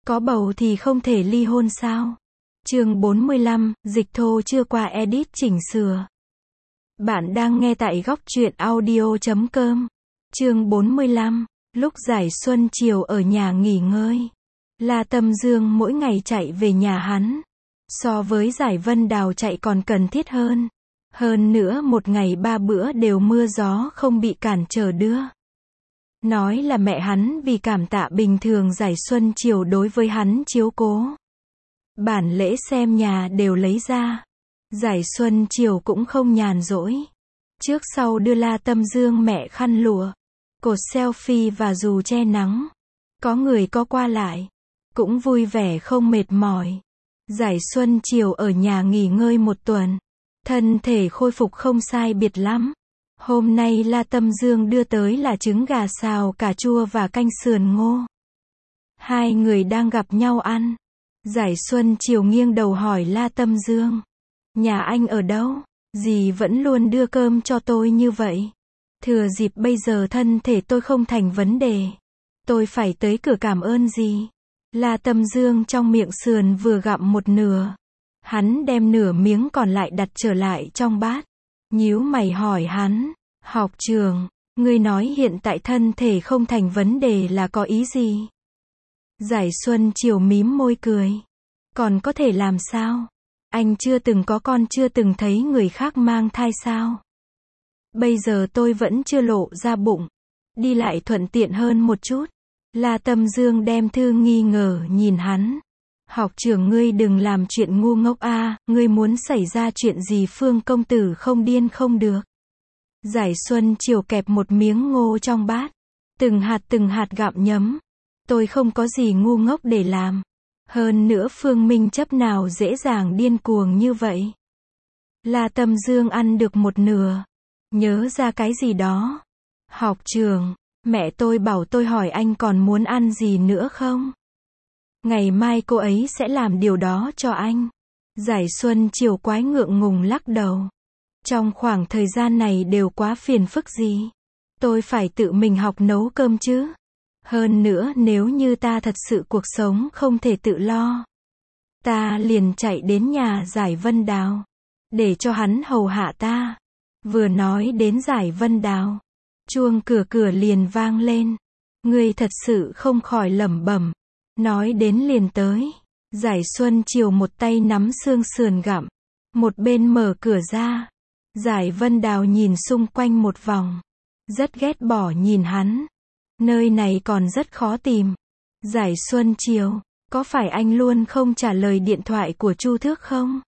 Có bầu thì không thể ly hôn sao? Chương 45, dịch thô chưa qua edit chỉnh sửa. Bạn đang nghe tại góc truyện audio.com. Chương 45, lúc giải xuân chiều ở nhà nghỉ ngơi. La Tâm Dương mỗi ngày chạy về nhà hắn. So với Giải Vân Đào chạy còn cần thiết hơn. Hơn nữa một ngày 3 bữa đều mưa gió không bị cản trở đưa. Nói là mẹ hắn vì cảm tạ bình thường Giải Xuân chiều đối với hắn chiếu cố. Bản lễ xem nhà đều lấy ra. Giải Xuân chiều cũng không nhàn rỗi. Trước sau đưa La Tâm Dương mẹ khăn lụa, cột selfie và dù che nắng. Có người có qua lại, cũng vui vẻ không mệt mỏi. Giải Xuân chiều ở nhà nghỉ ngơi một tuần. Thân thể khôi phục không sai biệt lắm. Hôm nay La Tâm Dương đưa tới là trứng gà xào cà chua và canh sườn ngô. Hai người đang gặp nhau ăn. Giải Xuân chiều nghiêng đầu hỏi La Tâm Dương. Nhà anh ở đâu? Dì vẫn luôn đưa cơm cho tôi như vậy. Thừa dịp bây giờ thân thể tôi không thành vấn đề. Tôi phải tới cửa cảm ơn dì. La Tâm Dương trong miệng sườn vừa gặm một nửa. Hắn đem nửa miếng còn lại đặt trở lại trong bát. Nhíu mày hỏi hắn. Học trường, ngươi nói hiện tại thân thể không thành vấn đề là có ý gì? Giải Xuân chiều mím môi cười. Còn có thể làm sao? Anh chưa từng có con, chưa từng thấy người khác mang thai sao? Bây giờ tôi vẫn chưa lộ ra bụng. Đi lại thuận tiện hơn một chút. La Tâm Dương đem thư nghi ngờ nhìn hắn. Học trưởng ngươi đừng làm chuyện ngu ngốc a, ngươi muốn xảy ra chuyện gì Phương công tử không điên không được. Giải Xuân chiều kẹp một miếng ngô trong bát. Từng hạt gặm nhấm. Tôi không có gì ngu ngốc để làm. Hơn nữa Phương Minh chấp nào dễ dàng điên cuồng như vậy. La Tâm Dương ăn được một nửa. Nhớ ra cái gì đó. Học trường, mẹ tôi bảo tôi hỏi anh còn muốn ăn gì nữa không? Ngày mai cô ấy sẽ làm điều đó cho anh. Giải Xuân chiều quái ngượng ngùng lắc đầu. Trong khoảng thời gian này đều quá phiền phức gì. Tôi phải tự mình học nấu cơm chứ. Hơn nữa nếu như ta thật sự cuộc sống không thể tự lo, ta liền chạy đến nhà Giải Vân Đào. Để cho hắn hầu hạ ta. Vừa nói đến Giải Vân Đào, chuông cửa liền vang lên. Ngươi thật sự không khỏi lẩm bẩm. Nói đến liền tới. Giải Xuân chiều một tay nắm xương sườn gặm, một bên mở cửa ra. Giải Vân Đào nhìn xung quanh một vòng. Rất ghét bỏ nhìn hắn. Nơi này còn rất khó tìm. Giải Xuân chiều, có phải anh luôn không trả lời điện thoại của Chu Thước không?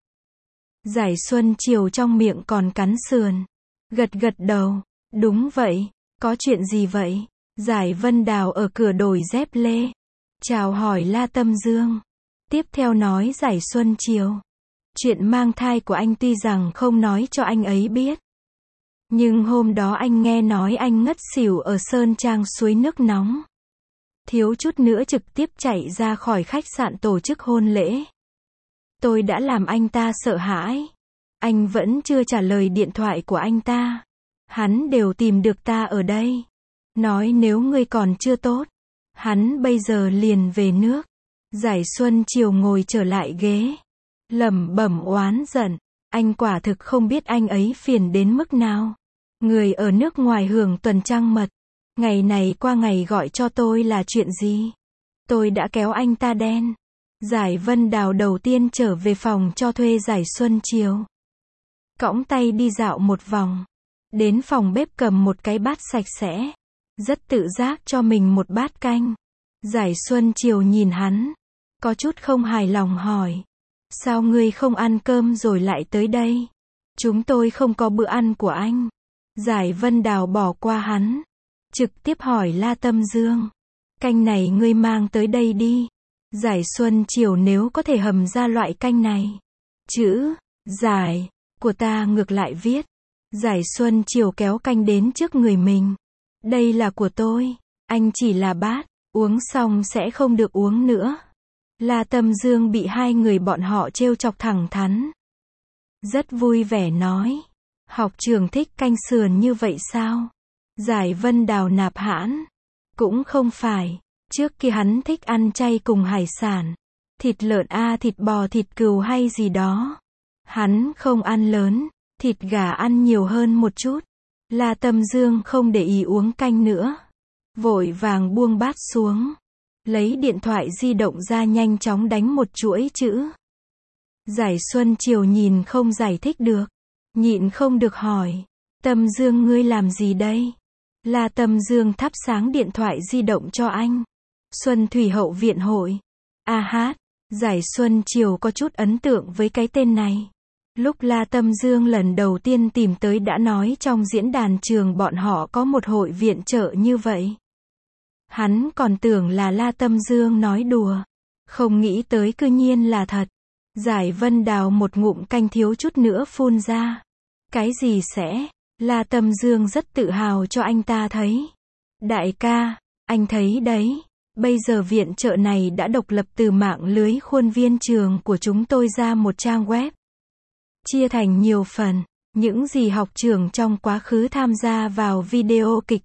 Giải Xuân chiều trong miệng còn cắn sườn. Gật đầu. Đúng vậy. Có chuyện gì vậy? Giải Vân Đào ở cửa đổi dép lê. Chào hỏi La Tâm Dương. Tiếp theo nói Giải Xuân chiều. Chuyện mang thai của anh tuy rằng không nói cho anh ấy biết. Nhưng hôm đó anh nghe nói anh ngất xỉu ở Sơn Trang suối nước nóng. Thiếu chút nữa trực tiếp chạy ra khỏi khách sạn tổ chức hôn lễ. Tôi đã làm anh ta sợ hãi. Anh vẫn chưa trả lời điện thoại của anh ta. Hắn đều tìm được ta ở đây. Nói nếu ngươi còn chưa tốt, hắn bây giờ liền về nước. Giải Xuân chiều ngồi trở lại ghế. Lẩm bẩm oán giận. Anh quả thực không biết anh ấy phiền đến mức nào. Người ở nước ngoài hưởng tuần trăng mật. Ngày này qua ngày gọi cho tôi là chuyện gì? Tôi đã kéo anh ta đen. Giải Vân Đào đầu tiên trở về phòng cho thuê Giải Xuân chiều. Cõng tay đi dạo một vòng. Đến phòng bếp cầm một cái bát sạch sẽ. Rất tự giác cho mình một bát canh. Giải Xuân chiều nhìn hắn. Có chút không hài lòng hỏi. Sao ngươi không ăn cơm rồi lại tới đây? Chúng tôi không có bữa ăn của anh. Giải Vân Đào bỏ qua hắn. Trực tiếp hỏi La Tâm Dương. Canh này ngươi mang tới đây đi. Giải Xuân chiều nếu có thể hầm ra loại canh này. Chữ, giải, của ta ngược lại viết. Giải Xuân chiều kéo canh đến trước người mình. Đây là của tôi. Anh chỉ là bát. Uống xong sẽ không được uống nữa. La Tâm Dương bị hai người bọn họ trêu chọc thẳng thắn. Rất vui vẻ nói. Học trường thích canh sườn như vậy sao? Giải Vân Đào nạp hãn. Cũng không phải. Trước kia hắn thích ăn chay cùng hải sản. Thịt lợn thịt bò thịt cừu hay gì đó. Hắn không ăn lớn, thịt gà ăn nhiều hơn một chút. La Tâm Dương không để ý uống canh nữa. Vội vàng buông bát xuống. Lấy điện thoại di động ra nhanh chóng đánh một chuỗi chữ. Giải Xuân Chiều nhìn không giải thích được. Nhịn không được hỏi. Tâm Dương ngươi làm gì đây? La Tâm Dương thắp sáng điện thoại di động cho anh. Xuân Thủy Hậu Viện Hội. Giải Xuân Chiều có chút ấn tượng với cái tên này. Lúc La Tâm Dương lần đầu tiên tìm tới đã nói trong diễn đàn trường bọn họ có một hội viện trợ như vậy. Hắn còn tưởng là La Tâm Dương nói đùa. Không nghĩ tới cư nhiên là thật. Giải Vân Đào một ngụm canh thiếu chút nữa phun ra. Cái gì sẽ? La Tâm Dương rất tự hào cho anh ta thấy. Đại ca, anh thấy đấy. Bây giờ viện trợ này đã độc lập từ mạng lưới khuôn viên trường của chúng tôi ra một trang web. Chia thành nhiều phần. Những gì học trưởng trong quá khứ tham gia vào video kịch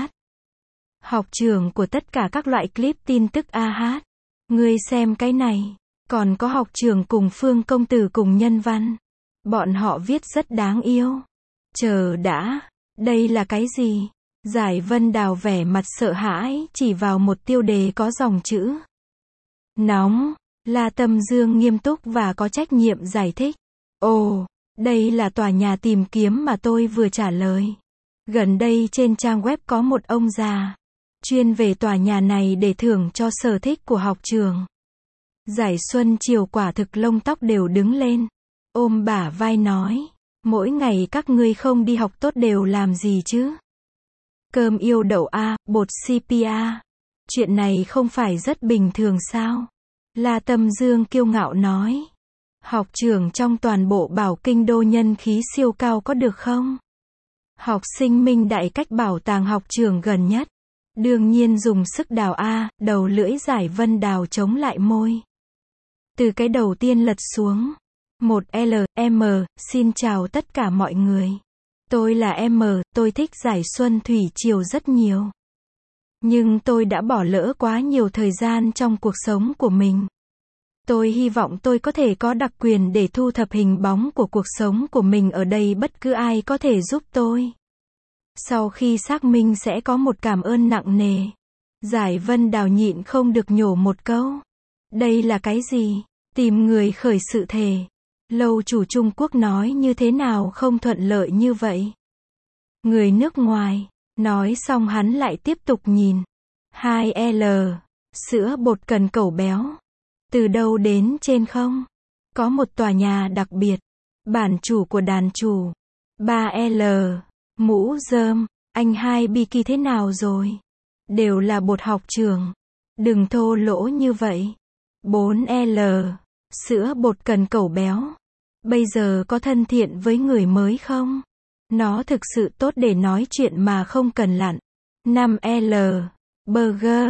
học trưởng của tất cả các loại clip tin tức Ngươi xem cái này. Còn có học trưởng cùng Phương Công Tử cùng nhân văn. Bọn họ viết rất đáng yêu. Chờ đã. Đây là cái gì? Giải Vân Đào vẻ mặt sợ hãi chỉ vào một tiêu đề có dòng chữ. Nóng. La Tâm Dương nghiêm túc và có trách nhiệm giải thích. Ồ, đây là tòa nhà tìm kiếm mà tôi vừa trả lời. Gần đây trên trang web có một ông già. Chuyên về tòa nhà này để thưởng cho sở thích của học trường. Giải Xuân Chiều quả thực lông tóc đều đứng lên. Ôm bả vai nói. Mỗi ngày các ngươi không đi học tốt đều làm gì chứ? Cơm yêu đậu bột CP Chuyện này không phải rất bình thường sao? La Tâm Dương kiêu ngạo nói. Học trưởng trong toàn bộ Bảo Kinh Đô nhân khí siêu cao có được không? Học sinh Minh Đại cách bảo tàng học trường gần nhất. Đương nhiên dùng sức đào đầu lưỡi Giải Vân Đào chống lại môi. Từ cái đầu tiên lật xuống. Một LM, xin chào tất cả mọi người. Tôi là M, tôi thích Giải Xuân Thủy Chiều rất nhiều. Nhưng tôi đã bỏ lỡ quá nhiều thời gian trong cuộc sống của mình. Tôi hy vọng tôi có thể có đặc quyền để thu thập hình bóng của cuộc sống của mình ở đây, bất cứ ai có thể giúp tôi. Sau khi xác minh sẽ có một cảm ơn nặng nề. Giải Vân Đào nhịn không được nhổ một câu. Đây là cái gì? Tìm người khởi sự thề. Lâu chủ Trung Quốc nói như thế nào không thuận lợi như vậy? Người nước ngoài. Nói xong hắn lại tiếp tục nhìn. 2L. Sữa bột cần cẩu béo. Từ đâu đến trên không? Có một tòa nhà đặc biệt. Bản chủ của đàn chủ. 3L. Mũ rơm. Anh hai Biki thế nào rồi? Đều là bột học trường. Đừng thô lỗ như vậy. 4L. Sữa bột cần cẩu béo. Bây giờ có thân thiện với người mới không? Nó thực sự tốt để nói chuyện mà không cần lặn. 5L. Burger.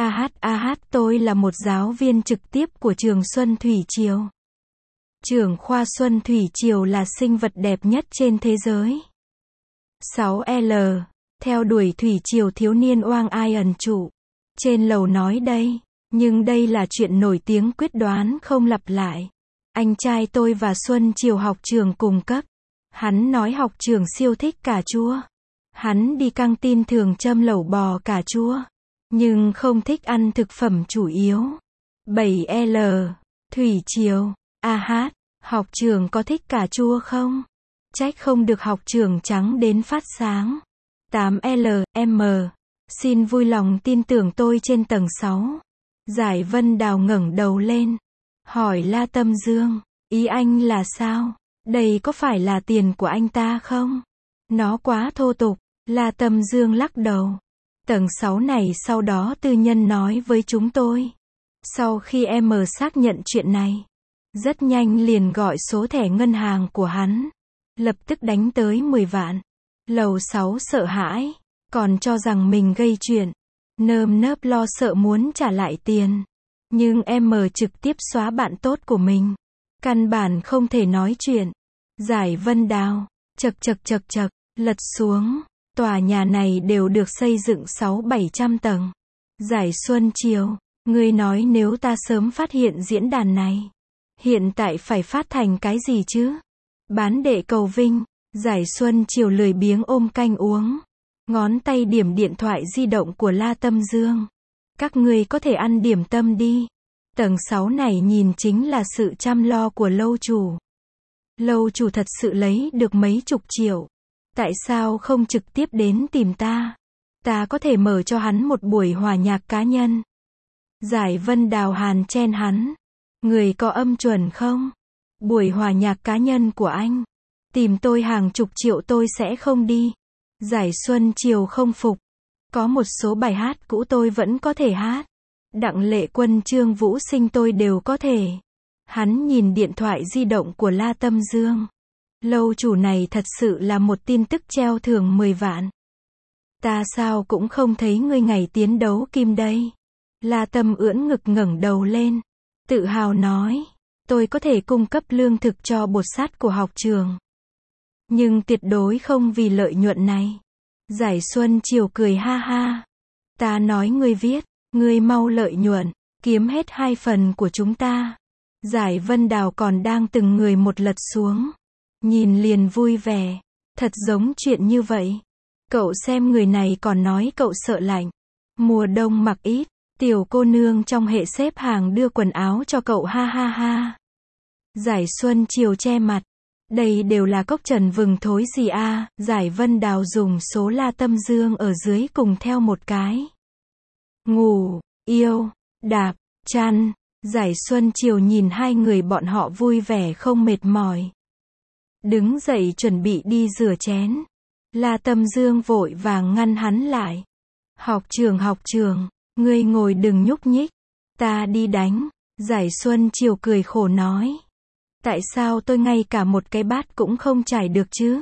Tôi là một giáo viên trực tiếp của trường Xuân Thủy Chiều. Trưởng khoa Xuân Thủy Chiều là sinh vật đẹp nhất trên thế giới. 6L. Theo đuổi Thủy Chiều thiếu niên oang ai ẩn trụ. Trên lầu nói đây. Nhưng đây là chuyện nổi tiếng quyết đoán không lặp lại. Anh trai tôi và Xuân Chiều học trường cùng cấp. Hắn nói học trường siêu thích cà chua. Hắn đi căng tin thường châm lẩu bò cà chua. Nhưng không thích ăn thực phẩm chủ yếu. 7L. Thủy Chiều. Học trường có thích cà chua không? Trách không được học trường trắng đến phát sáng. 8L. M. Xin vui lòng tin tưởng tôi trên tầng 6. Giải Vân Đào ngẩng đầu lên. Hỏi La Tâm Dương. Ý anh là sao? Đây có phải là tiền của anh ta không? Nó quá thô tục. La Tâm Dương lắc đầu. Tầng 6 này sau đó tư nhân nói với chúng tôi. Sau khi em xác nhận chuyện này. Rất nhanh liền gọi số thẻ ngân hàng của hắn. Lập tức đánh tới 10 vạn. Lầu 6 sợ hãi. Còn cho rằng mình gây chuyện. Nơm nớp lo sợ muốn trả lại tiền. Nhưng em trực tiếp xóa bạn tốt của mình. Căn bản không thể nói chuyện. Giải Vân Đào. Chật, lật xuống. Tòa nhà này đều được xây dựng 600-700 tầng. Giải Xuân Chiều, ngươi nói nếu ta sớm phát hiện diễn đàn này, hiện tại phải phát thành cái gì chứ? Bán đệ cầu vinh. Giải Xuân Chiều lười biếng ôm canh uống. Ngón tay điểm điện thoại di động của La Tâm Dương. Các ngươi có thể ăn điểm tâm đi. Tầng 6 này nhìn chính là sự chăm lo của lâu chủ. Lâu chủ thật sự lấy được mấy chục triệu. Tại sao không trực tiếp đến tìm ta? Ta có thể mở cho hắn một buổi hòa nhạc cá nhân. Giải Vân Đào hàn chen hắn. Người có âm chuẩn không? Buổi hòa nhạc cá nhân của anh. Tìm tôi hàng chục triệu tôi sẽ không đi. Giải Xuân Chiều không phục. Có một số bài hát cũ tôi vẫn có thể hát. Đặng Lệ Quân, Trương Vũ Sinh tôi đều có thể. Hắn nhìn điện thoại di động của La Tâm Dương. Lâu chủ này thật sự là một tin tức treo thưởng 10 vạn. Ta sao cũng không thấy ngươi ngày tiến đấu kim đây. La Tâm ưỡn ngực ngẩng đầu lên. Tự hào nói. Tôi có thể cung cấp lương thực cho bột sắt của học trường. Nhưng tuyệt đối không vì lợi nhuận này. Giải Xuân Chiều cười ha ha. Ta nói ngươi viết. Ngươi mau lợi nhuận. Kiếm hết 2 phần của chúng ta. Giải Vân Đào còn đang từng người một lật xuống. Nhìn liền vui vẻ. Thật giống chuyện như vậy. Cậu xem người này còn nói cậu sợ lạnh. Mùa đông mặc ít. Tiểu cô nương trong hệ xếp hàng đưa quần áo cho cậu ha ha ha. Giải Xuân Chiều che mặt. Đây đều là cốc trần vừng thối gì a? Giải Vân Đào dùng số La Tâm Dương ở dưới cùng theo một cái. Ngủ, yêu, đạp, chăn. Giải Xuân Chiều nhìn hai người bọn họ vui vẻ không mệt mỏi. Đứng dậy chuẩn bị đi rửa chén. La Tâm Dương vội vàng ngăn hắn lại. Học trường, ngươi ngồi đừng nhúc nhích. Ta đi đánh. Giải Xuân Chiều cười khổ nói. Tại sao tôi ngay cả một cái bát cũng không chải được chứ?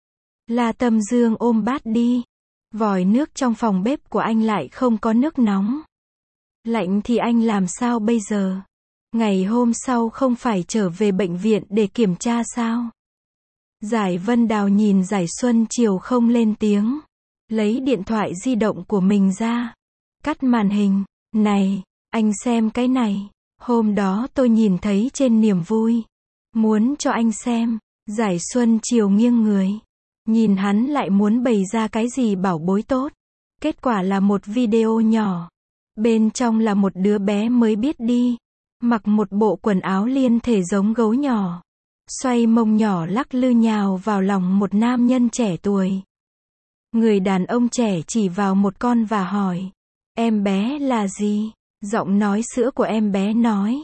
La Tâm Dương ôm bát đi. Vòi nước trong phòng bếp của anh lại không có nước nóng. Lạnh thì anh làm sao bây giờ? Ngày hôm sau không phải trở về bệnh viện để kiểm tra sao? Giải Vân Đào nhìn Giải Xuân Chiều không lên tiếng. Lấy điện thoại di động của mình ra. Cắt màn hình. Này, anh xem cái này. Hôm đó tôi nhìn thấy trên niềm vui. Muốn cho anh xem. Giải Xuân Chiều nghiêng người. Nhìn hắn lại muốn bày ra cái gì bảo bối tốt. Kết quả là một video nhỏ. Bên trong là một đứa bé mới biết đi. Mặc một bộ quần áo liên thể giống gấu nhỏ. Xoay mông nhỏ lắc lư nhào vào lòng một nam nhân trẻ tuổi. Người đàn ông trẻ chỉ vào một con và hỏi. Em bé là gì? Giọng nói sữa của em bé nói.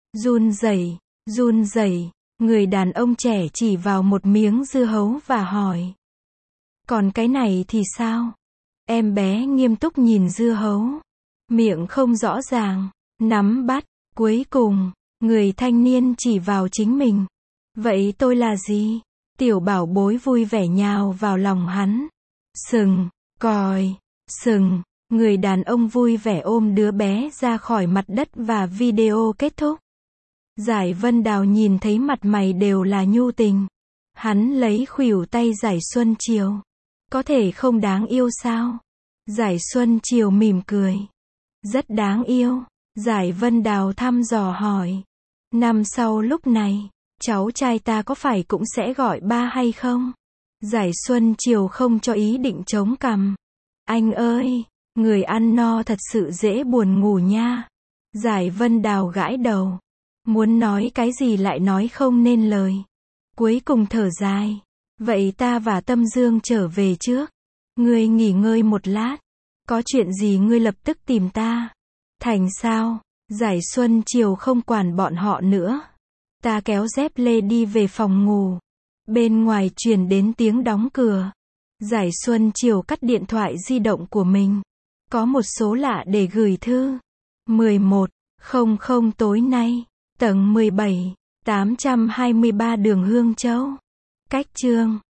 Run rẩy. Người đàn ông trẻ chỉ vào một miếng dưa hấu và hỏi. Còn cái này thì sao? Em bé nghiêm túc nhìn dưa hấu. Miệng không rõ ràng. Nắm bắt. Cuối cùng, người thanh niên chỉ vào chính mình. Vậy tôi là gì? Tiểu bảo bối vui vẻ nhào vào lòng hắn. Sừng, còi, sừng. Người đàn ông vui vẻ ôm đứa bé ra khỏi mặt đất và video kết thúc. Giải Vân Đào nhìn thấy mặt mày đều là nhu tình. Hắn lấy khuỷu tay Giải Xuân Chiều. Có thể không đáng yêu sao? Giải Xuân Chiều mỉm cười. Rất đáng yêu. Giải Vân Đào thăm dò hỏi. Năm sau lúc này, cháu trai ta có phải cũng sẽ gọi ba hay không? Giải Xuân Chiều không cho ý định chống cằm. Anh ơi, người ăn no thật sự dễ buồn ngủ nha. Giải Vân Đào gãi đầu. Muốn nói cái gì lại nói không nên lời. Cuối cùng thở dài. Vậy ta và Tâm Dương trở về trước. Ngươi nghỉ ngơi một lát. Có chuyện gì ngươi lập tức tìm ta. Thành sao? Giải Xuân Chiều không quản bọn họ nữa. Ta kéo dép lê đi về phòng ngủ. Bên ngoài truyền đến tiếng đóng cửa. Giải Xuân Chiều cắt điện thoại di động của mình. Có một số lạ để gửi thư. 11:00 tối nay. Tầng 17, 823 đường Hương Châu. Cách chương